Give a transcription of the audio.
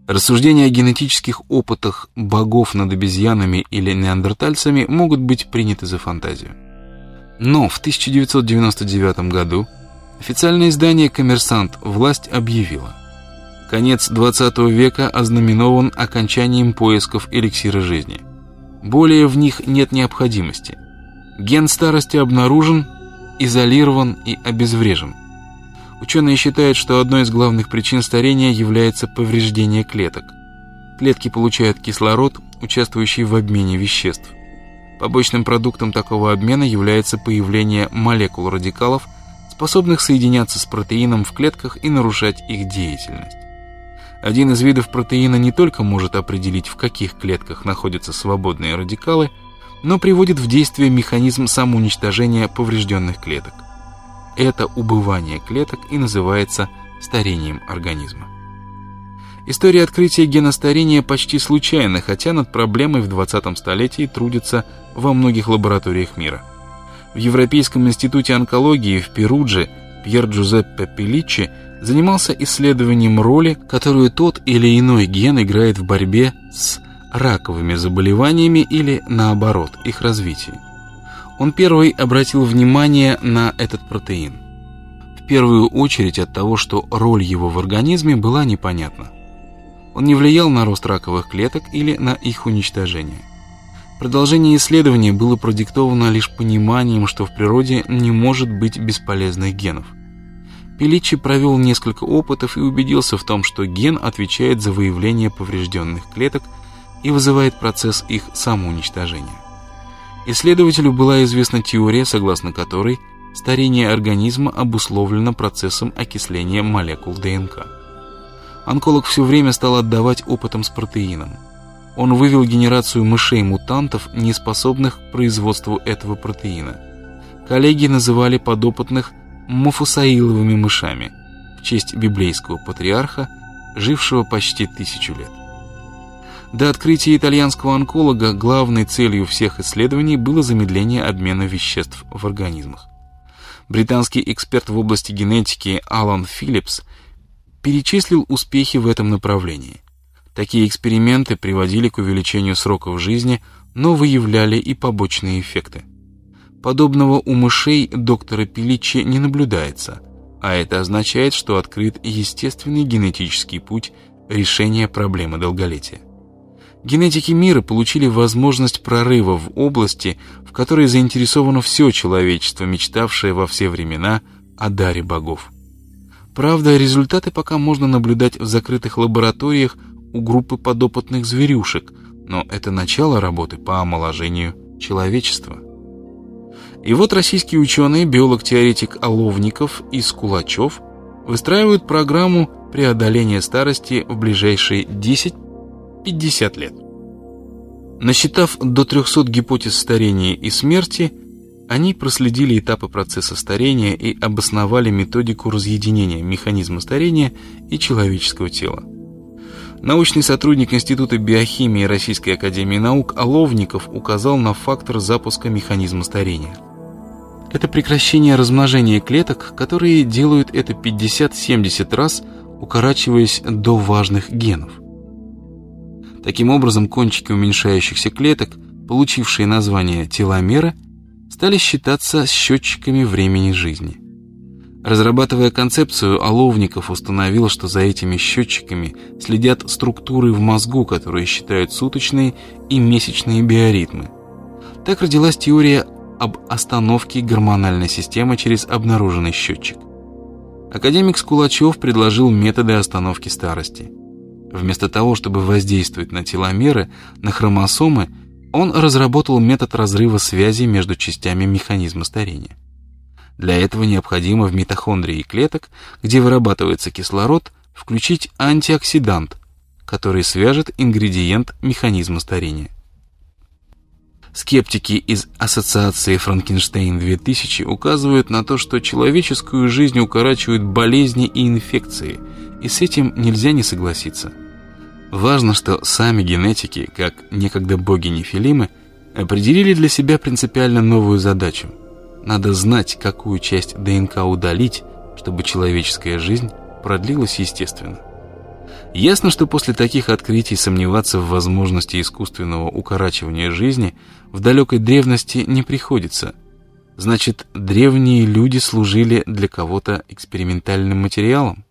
Рассуждения о генетических опытах богов над обезьянами или неандертальцами могут быть приняты за фантазию. Но в 1999 году официальное издание «Коммерсант» власть объявила: конец 20 века ознаменован окончанием поисков эликсира жизни. Более в них нет необходимости. Ген старости обнаружен, изолирован и обезврежен. Ученые считают, что одной из главных причин старения является повреждение клеток. Клетки получают кислород, участвующий в обмене веществ. Побочным продуктом такого обмена является появление молекул радикалов, способных соединяться с протеином в клетках и нарушать их деятельность. Один из видов протеина не только может определить, в каких клетках находятся свободные радикалы, но приводит в действие механизм самоуничтожения поврежденных клеток. Это убывание клеток и называется старением организма. История открытия гена старения почти случайна, хотя над проблемой в 20 столетии трудятся во многих лабораториях мира. В Европейском институте онкологии в Перудже Пьер Джузеппе Пеличчи занимался исследованием роли, которую тот или иной ген играет в борьбе с раковыми заболеваниями или, наоборот, их развитии. Он первый обратил внимание на этот протеин. В первую очередь от того, что роль его в организме была непонятна. Он не влиял на рост раковых клеток или на их уничтожение. Продолжение исследования было продиктовано лишь пониманием, что в природе не может быть бесполезных генов. Пеличчи провел несколько опытов и убедился в том, что ген отвечает за выявление поврежденных клеток и вызывает процесс их самоуничтожения. Исследователю была известна теория, согласно которой старение организма обусловлено процессом окисления молекул ДНК. Онколог все время стал отдавать опытам с протеином. Он вывел генерацию мышей-мутантов, не способных к производству этого протеина. Коллеги называли подопытных мафусаиловыми мышами в честь библейского патриарха, жившего почти 1000 лет. До открытия итальянского онколога главной целью всех исследований было замедление обмена веществ в организмах. Британский эксперт в области генетики Алан Филлипс перечислил успехи в этом направлении. Такие эксперименты приводили к увеличению сроков жизни, но выявляли и побочные эффекты. Подобного у мышей доктора Пеличчи не наблюдается, а это означает, что открыт естественный генетический путь решения проблемы долголетия. Генетики мира получили возможность прорыва в области, в которой заинтересовано все человечество, мечтавшее во все времена о даре богов. Правда, результаты пока можно наблюдать в закрытых лабораториях у группы подопытных зверюшек, но это начало работы по омоложению человечества. И вот российские ученые, биолог-теоретик Оловников и Скулачев выстраивают программу преодоления старости в ближайшие 10-50 лет. Насчитав до 300 гипотез старения и смерти, они проследили этапы процесса старения и обосновали методику разъединения механизма старения и человеческого тела. Научный сотрудник Института биохимии Российской академии наук Оловников указал на фактор запуска механизма старения. Это прекращение размножения клеток, которые делают это 50-70 раз, укорачиваясь до важных генов. Таким образом, кончики уменьшающихся клеток, получившие название теломеры, стали считаться счетчиками времени жизни. Разрабатывая концепцию, Оловников установил, что за этими счетчиками следят структуры в мозгу, которые считают суточные и месячные биоритмы. Так родилась теория об остановке гормональной системы через обнаруженный счетчик. Академик Скулачев предложил методы остановки старости. Вместо того, чтобы воздействовать на теломеры, на хромосомы, он разработал метод разрыва связи между частями механизма старения. Для этого необходимо в митохондрии клеток, где вырабатывается кислород, включить антиоксидант, который свяжет ингредиент механизма старения. Скептики из ассоциации Франкенштейн-2000 указывают на то, что человеческую жизнь укорачивают болезни и инфекции, и с этим нельзя не согласиться. Важно, что сами генетики, как некогда боги-нефилимы, определили для себя принципиально новую задачу. Надо знать, какую часть ДНК удалить, чтобы человеческая жизнь продлилась естественно. Ясно, что после таких открытий сомневаться в возможности искусственного укорачивания жизни в далекой древности не приходится. Значит, древние люди служили для кого-то экспериментальным материалом?